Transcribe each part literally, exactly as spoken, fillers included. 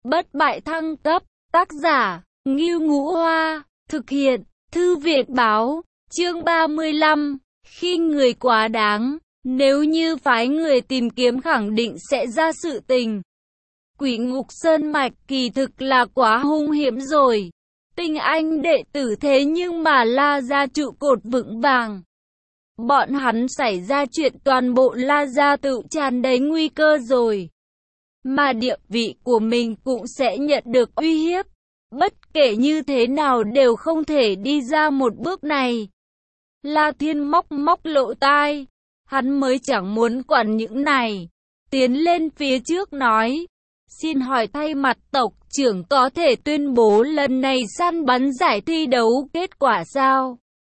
bất bại thăng cấp, tác giả, Ngưu Ngũ Hoa, thực hiện, Thư viện báo, chương ba mươi lăm, khi người quá đáng, nếu như phái người tìm kiếm khẳng định sẽ ra sự tình. Quỷ Ngục Sơn Mạch kỳ thực là quá hung hiểm rồi. Tinh anh đệ tử thế nhưng mà La Gia trụ cột vững vàng. Bọn hắn xảy ra chuyện toàn bộ La Gia tự tràn đầy nguy cơ rồi. Mà địa vị của mình cũng sẽ nhận được uy hiếp. Bất kể như thế nào đều không thể đi ra một bước này. La Thiên móc móc lỗ tai. Hắn mới chẳng muốn quản những này. Tiến lên phía trước nói. Xin hỏi thay mặt tộc trưởng có thể tuyên bố lần này săn bắn giải thi đấu kết quả sao?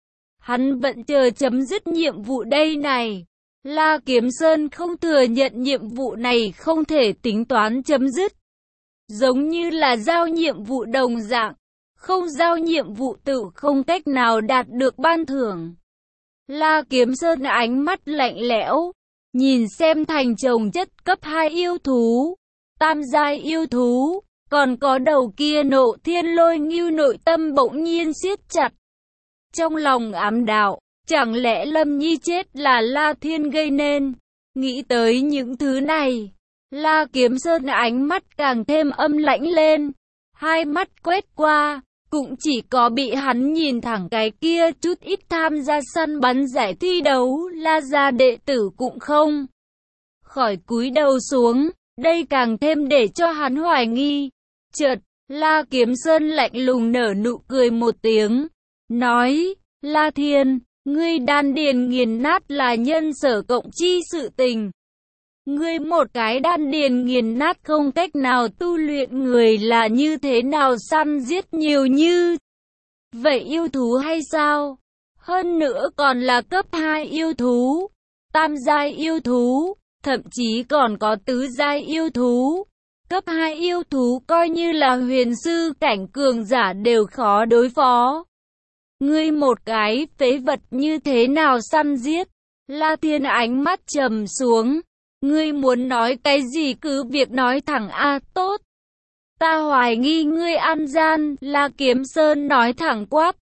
Hắn vẫn chờ chấm dứt nhiệm vụ đây này. La Kiếm Sơn không thừa nhận nhiệm vụ này không thể tính toán chấm dứt. Giống như là giao nhiệm vụ đồng dạng. Không giao nhiệm vụ tự không cách nào đạt được ban thưởng. La Kiếm Sơn ánh mắt lạnh lẽo. Nhìn xem thành chồng chất cấp hai yêu thú. Tam giai yêu thú, còn có đầu kia Nộ Thiên Lôi Ngưu nội tâm bỗng nhiên siết chặt. Trong lòng ám đạo, chẳng lẽ Lâm Nhi chết là La Thiên gây nên? Nghĩ tới những thứ này, La Kiếm Sơn ánh mắt càng thêm âm lãnh lên. Hai mắt quét qua, cũng chỉ có bị hắn nhìn thẳng cái kia chút ít tham gia săn bắn giải thi đấu, La Gia đệ tử cũng không khỏi cúi đầu xuống. Đây càng thêm để cho hắn hoài nghi. Chợt, La Kiếm Sơn lạnh lùng nở nụ cười một tiếng. Nói, La Thiên, ngươi đan điền nghiền nát là nhân sở cộng chi sự tình. Ngươi một cái đan điền nghiền nát không cách nào tu luyện người là như thế nào săn giết nhiều như vậy yêu thú hay sao? Hơn nữa còn là cấp hai yêu thú, tam giai yêu thú. Thậm chí còn có tứ giai yêu thú. Cấp hai yêu thú coi như là huyền sư cảnh cường giả đều khó đối phó. Ngươi một cái phế vật như thế nào săn giết? La Thiên ánh mắt trầm xuống. Ngươi muốn nói cái gì cứ việc nói thẳng a tốt. Ta hoài nghi ngươi ăn gian, La Kiếm Sơn nói thẳng quát.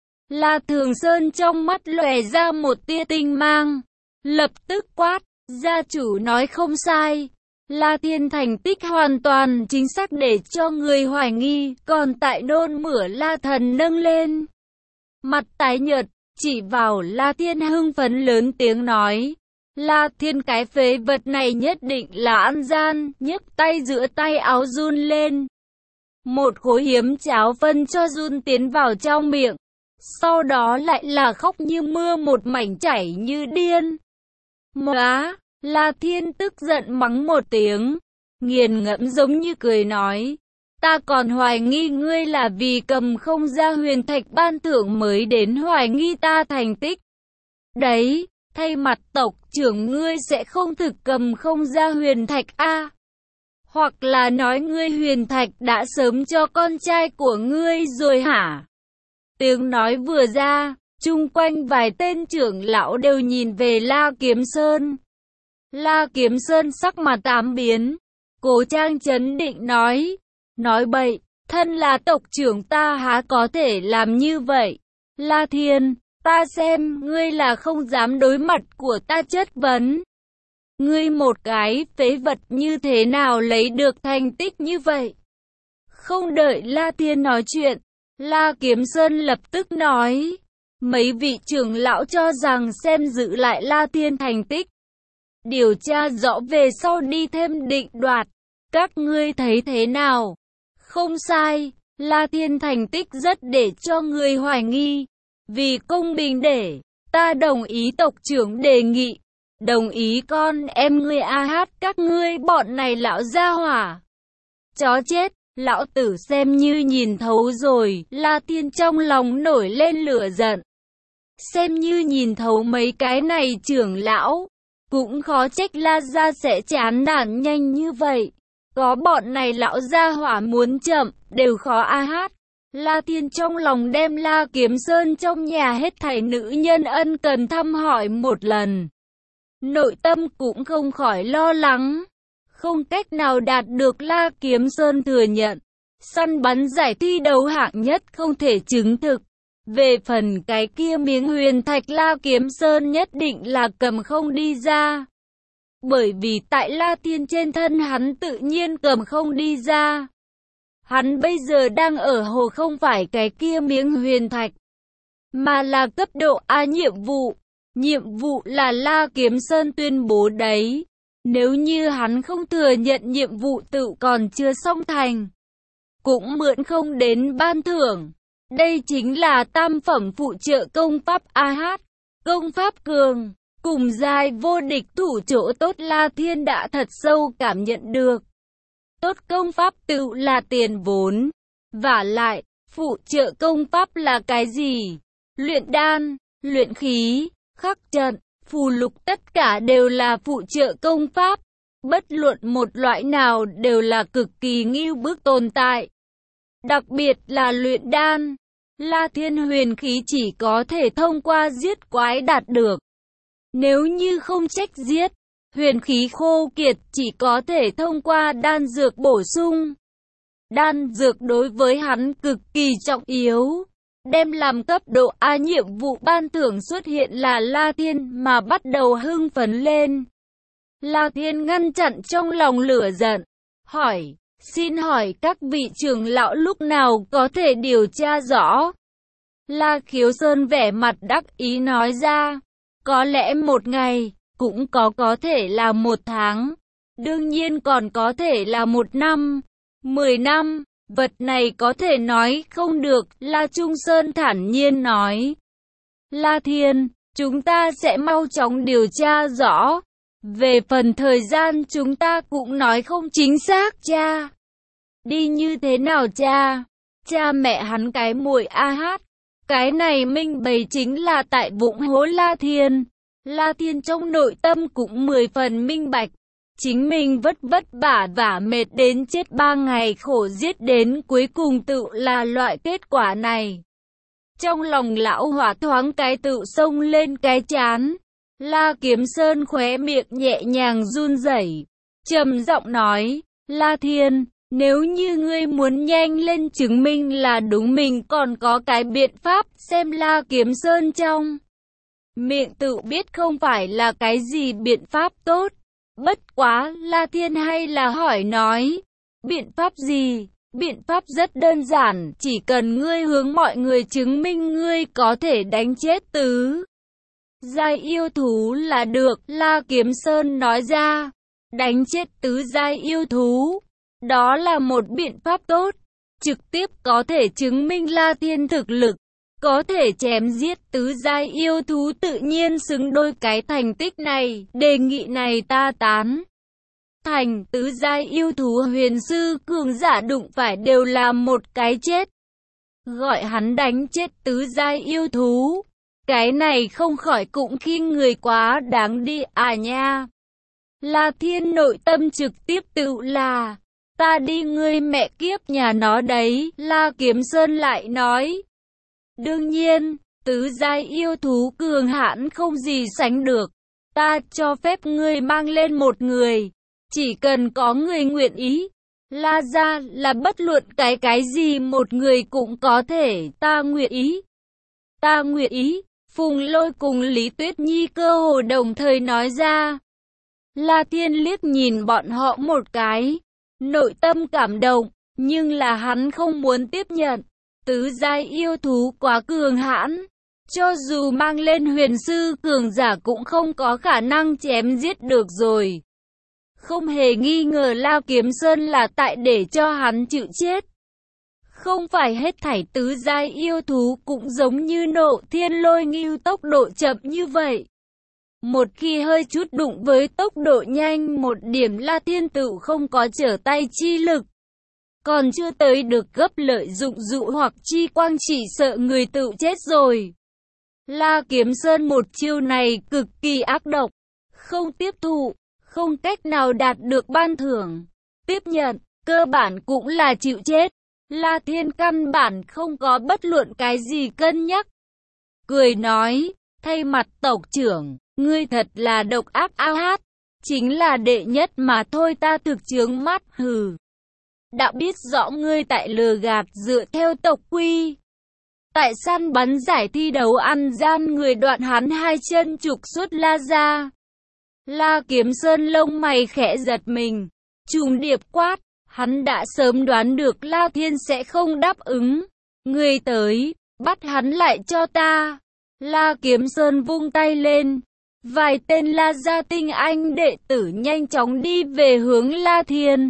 La Thường Sơn trong mắt lòe ra một tia tinh mang. Lập tức quát. Gia chủ nói không sai, La Thiên thành tích hoàn toàn chính xác để cho người hoài nghi, còn tại nôn mửa La Thần nâng lên. Mặt tái nhợt, chỉ vào La Thiên hưng phấn lớn tiếng nói, La Thiên cái phế vật này nhất định là ăn gian, nhấc tay giữa tay áo run lên. Một khối hiếm cháo phân cho run tiến vào trong miệng, sau đó lại là khóc như mưa một mảnh chảy như điên. Móa, La Thiên tức giận mắng một tiếng, nghiền ngẫm giống như cười nói, ta còn hoài nghi ngươi là vì cầm không ra huyền thạch ban thưởng mới đến hoài nghi ta thành tích. Đấy, thay mặt tộc trưởng ngươi sẽ không thực cầm không ra huyền thạch a? Hoặc là nói ngươi huyền thạch đã sớm cho con trai của ngươi rồi hả? Tiếng nói vừa ra, chung quanh vài tên trưởng lão đều nhìn về La Kiếm Sơn. La Kiếm Sơn sắc mặt ám biến, cố trang trấn định nói, nói bậy, thân là tộc trưởng ta há có thể làm như vậy. La Thiên, ta xem ngươi là không dám đối mặt của ta chất vấn. Ngươi một cái phế vật như thế nào lấy được thành tích như vậy? Không đợi La Thiên nói chuyện, La Kiếm Sơn lập tức nói, mấy vị trưởng lão cho rằng xem giữ lại La Thiên thành tích. Điều tra rõ về sau đi thêm định đoạt. Các ngươi thấy thế nào? Không sai, La Thiên thành tích rất để cho người hoài nghi. Vì công bình để, ta đồng ý tộc trưởng đề nghị. Đồng ý con em ngươi a hát các ngươi bọn này lão gia hỏa. Chó chết, lão tử xem như nhìn thấu rồi. La Thiên trong lòng nổi lên lửa giận. Xem như nhìn thấu mấy cái này trưởng lão. Cũng khó trách La Gia sẽ chán nản nhanh như vậy. Có bọn này lão gia hỏa muốn chậm, đều khó a hát. La Thiên trong lòng đem La Kiếm Sơn trong nhà hết thảy nữ nhân ân cần thăm hỏi một lần. Nội tâm cũng không khỏi lo lắng. không cách nào đạt được. La Kiếm Sơn thừa nhận, săn bắn giải thi đấu hạng nhất không thể chứng thực. Về phần cái kia miếng huyền thạch, La Kiếm Sơn nhất định là cầm không đi ra. Bởi vì tại La Thiên trên thân hắn tự nhiên cầm không đi ra. Hắn bây giờ đang ở hồ không phải cái kia miếng huyền thạch, mà là cấp độ A nhiệm vụ. Nhiệm vụ là La Kiếm Sơn tuyên bố đấy. Nếu như hắn không thừa nhận nhiệm vụ tự còn chưa xong thành, cũng mượn không đến ban thưởng. Đây chính là tam phẩm phụ trợ công pháp a hát, công pháp cường, cùng giai vô địch thủ chỗ tốt. La Thiên đã thật sâu cảm nhận được. Tốt công pháp tự là tiền vốn. Vả lại, phụ trợ công pháp là cái gì? Luyện đan, luyện khí, khắc trận, phù lục tất cả đều là phụ trợ công pháp. Bất luận một loại nào đều là cực kỳ ngưu bức tồn tại. Đặc biệt là luyện đan, La Thiên huyền khí chỉ có thể thông qua giết quái đạt được. Nếu như không trách giết, huyền khí khô kiệt chỉ có thể thông qua đan dược bổ sung. Đan dược đối với hắn cực kỳ trọng yếu. Đem làm cấp độ A nhiệm vụ ban thưởng xuất hiện là La Thiên mà bắt đầu hưng phấn lên. La Thiên ngăn chặn trong lòng lửa giận, hỏi, xin hỏi các vị trưởng lão lúc nào có thể điều tra rõ? La Khiếu Sơn vẻ mặt đắc ý nói ra, có lẽ một ngày, cũng có có thể là một tháng, đương nhiên còn có thể là một năm, mười năm, vật này có thể nói không được. La Trung Sơn thản nhiên nói, La Thiên, chúng ta sẽ mau chóng điều tra rõ. Về phần thời gian chúng ta cũng nói không chính xác cha. Đi như thế nào cha? Cha mẹ hắn cái mùi a hát. Cái này minh bày chính là tại vụng hố La Thiên. La Thiên trong nội tâm cũng mười phần minh bạch. Chính mình vất vất vả vả mệt đến chết ba ngày khổ giết đến cuối cùng tự là loại kết quả này. Trong lòng lão hỏa thoáng cái tự xông lên cái chán. La Kiếm Sơn khóe miệng nhẹ nhàng run rẩy, trầm giọng nói, La Thiên, nếu như ngươi muốn nhanh lên chứng minh là đúng, mình còn có cái biện pháp. Xem La Kiếm Sơn trong miệng tự biết không phải là cái gì biện pháp tốt. Bất quá, La Thiên hay là hỏi nói, biện pháp gì? Biện pháp rất đơn giản, chỉ cần ngươi hướng mọi người chứng minh ngươi có thể đánh chết tứ giai yêu thú là được. La Kiếm Sơn nói ra, đánh chết tứ giai yêu thú, đó là một biện pháp tốt, trực tiếp có thể chứng minh La Thiên thực lực, có thể chém giết tứ giai yêu thú, tự nhiên xứng đôi cái thành tích này. Đề nghị này ta tán thành. Tứ giai yêu thú huyền sư cường giả đụng phải đều là một cái chết. Gọi hắn đánh chết tứ giai yêu thú, cái này không khỏi cũng khi người quá đáng đi à nha. La Thiên nội tâm trực tiếp tự là, ta đi ngươi mẹ kiếp nhà nó đấy. La Kiếm Sơn lại nói, đương nhiên, tứ giai yêu thú cường hãn không gì sánh được. Ta cho phép ngươi mang lên một người, chỉ cần có người nguyện ý. La gia là bất luận cái cái gì một người cũng có thể. Ta nguyện ý. Ta nguyện ý. Phùng Lôi cùng Lý Tuyết Nhi cơ hồ đồng thời nói ra. La Thiên liếc nhìn bọn họ một cái, nội tâm cảm động, nhưng là hắn không muốn tiếp nhận. Tứ giai yêu thú quá cường hãn, cho dù mang lên huyền sư cường giả cũng không có khả năng chém giết được rồi. Không hề nghi ngờ La Kiếm Sơn là tại để cho hắn chịu chết. Không phải hết thảy tứ giai yêu thú cũng giống như Nộ Thiên Lôi Ngưu tốc độ chậm như vậy. Một khi hơi chút đụng với tốc độ nhanh một điểm, La Thiên tự không có trở tay chi lực. Còn chưa tới được gấp lợi dụng dụ hoặc chi quang, chỉ sợ người tự chết rồi. La Kiếm Sơn một chiêu này cực kỳ ác độc. Không tiếp thụ, không cách nào đạt được ban thưởng. Tiếp nhận, cơ bản cũng là chịu chết. La Thiên căn bản không có bất luận cái gì cân nhắc. Cười nói, thay mặt tộc trưởng, ngươi thật là độc ác a hát. chính là đệ nhất mà thôi, ta thực chướng mắt, hừ. Đã biết rõ ngươi tại lừa gạt dựa theo tộc quy. Tại săn bắn giải thi đấu ăn gian người, đoạn hắn hai chân trục xuất La ra. La Kiếm Sơn lông mày khẽ giật mình, trùng điệp quát, hắn đã sớm đoán được La Thiên sẽ không đáp ứng. Ngươi tới, bắt hắn lại cho ta. La Kiếm Sơn vung tay lên, vài tên La gia tinh anh đệ tử nhanh chóng đi về hướng La Thiên.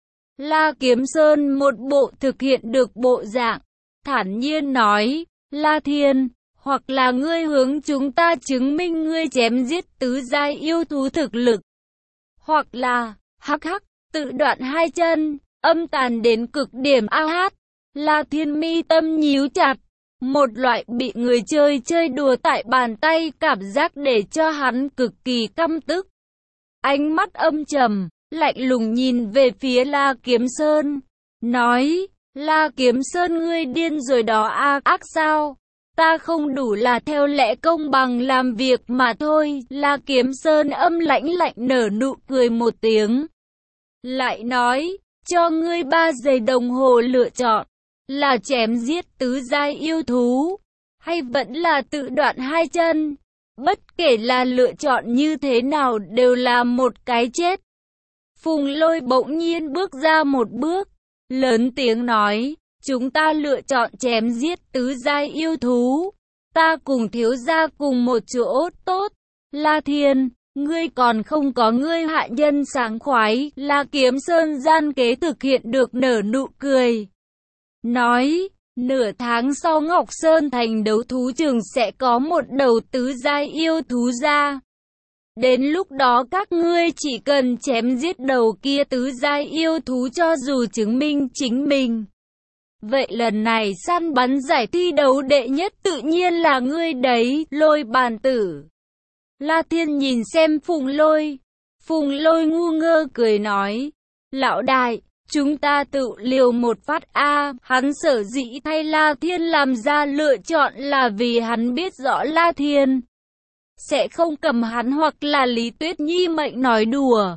La Kiếm Sơn một bộ thực hiện được bộ dạng, thản nhiên nói, La Thiên, hoặc là ngươi hướng chúng ta chứng minh ngươi chém giết tứ giai yêu thú thực lực, hoặc là, hắc hắc, tự đoạn hai chân, âm tàn đến cực điểm a hát. La Thiên mi tâm nhíu chặt, một loại bị người chơi chơi đùa tại bàn tay cảm giác để cho hắn cực kỳ căm tức. Ánh mắt âm trầm, lạnh lùng nhìn về phía La Kiếm Sơn, nói, La Kiếm Sơn ngươi điên rồi đó a, ác sao? Ta không đủ là theo lẽ công bằng làm việc mà thôi. La Kiếm Sơn âm lãnh lạnh nở nụ cười một tiếng, lại nói, cho ngươi ba giây đồng hồ lựa chọn, là chém giết tứ giai yêu thú, hay vẫn là tự đoạn hai chân. Bất kể là lựa chọn như thế nào đều là một cái chết. Phùng Lôi bỗng nhiên bước ra một bước, lớn tiếng nói, chúng ta lựa chọn chém giết tứ giai yêu thú. Ta cùng thiếu gia cùng một chỗ, tốt. La Thiên, ngươi còn không có ngươi hạ nhân sáng khoái. La Kiếm Sơn gian kế thực hiện được, nở nụ cười, nói, nửa tháng sau Ngọc Sơn thành đấu thú trường sẽ có một đầu tứ giai yêu thú ra. Đến lúc đó các ngươi chỉ cần chém giết đầu kia tứ giai yêu thú cho dù chứng minh chính mình. Vậy lần này săn bắn giải thi đấu đệ nhất tự nhiên là ngươi đấy, Lôi bàn tử. La Thiên nhìn xem Phùng Lôi. Phùng Lôi ngu ngơ cười nói, lão đại, chúng ta tự liều một phát a. Hắn sở dĩ thay La Thiên làm ra lựa chọn là vì hắn biết rõ La Thiên sẽ không cầm hắn hoặc là Lý Tuyết Nhi mệnh nói đùa.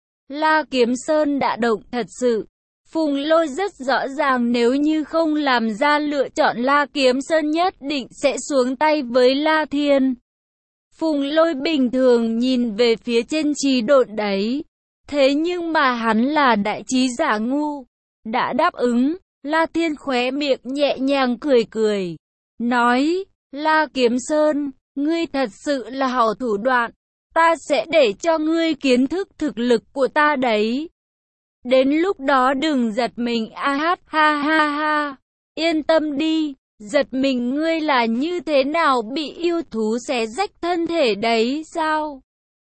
La Kiếm Sơn đã động thật sự. Phùng Lôi rất rõ ràng nếu như không làm ra lựa chọn La Kiếm Sơn nhất định sẽ xuống tay với La Thiên. Phùng Lôi bình thường nhìn về phía trên trí độn đấy. Thế nhưng mà hắn là đại trí giả ngu. Đã đáp ứng. La Thiên khóe miệng nhẹ nhàng cười cười, nói, La Kiếm Sơn, ngươi thật sự là hảo thủ đoạn. Ta sẽ để cho ngươi kiến thức thực lực của ta đấy. Đến lúc đó đừng giật mình a hát ha ha ha. Yên tâm đi, giật mình ngươi là như thế nào bị yêu thú xé rách thân thể đấy sao?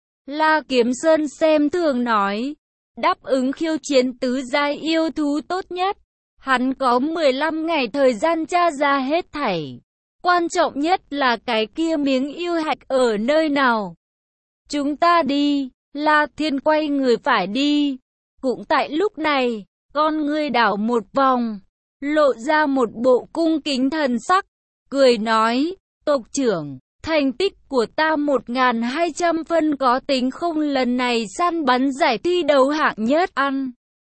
La Kiếm Sơn xem thường nói, đáp ứng khiêu chiến tứ giai yêu thú tốt nhất. Hắn có mười lăm ngày thời gian tra ra hết thảy. Quan trọng nhất là cái kia miếng yêu hạch ở nơi nào. Chúng ta đi. La Thiên quay người phải đi. Cũng tại lúc này, con ngươi đảo một vòng, lộ ra một bộ cung kính thần sắc, cười nói, tộc trưởng, thành tích của ta một nghìn hai trăm phân có tính không? Lần này săn bắn giải thi đấu hạng nhất ăn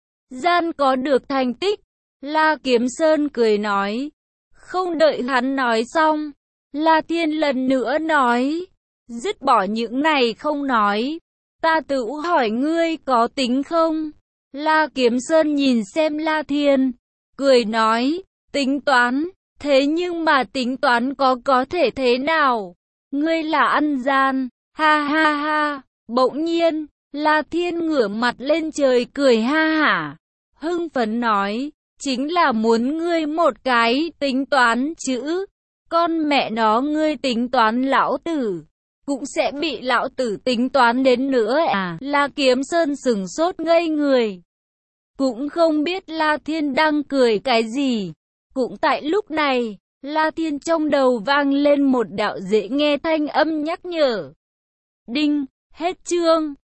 gian có được thành tích. La Kiếm Sơn cười nói. Không đợi hắn nói xong, La Thiên lần nữa nói, dứt bỏ những này không nói, ta tự hỏi ngươi có tính không? La Kiếm Sơn nhìn xem La Thiên, cười nói, tính toán, thế nhưng mà tính toán có có thể thế nào? Ngươi là ăn gian, ha ha ha. Bỗng nhiên, La Thiên ngửa mặt lên trời cười ha hả, hưng phấn nói, chính là muốn ngươi một cái tính toán chữ. Con mẹ nó, ngươi tính toán lão tử, cũng sẽ bị lão tử tính toán đến nữa à? La Kiếm Sơn sừng sốt ngây người, cũng không biết La Thiên đang cười cái gì. Cũng tại lúc này, La Thiên trong đầu vang lên một đạo dễ nghe thanh âm nhắc nhở. Đinh, hết chương.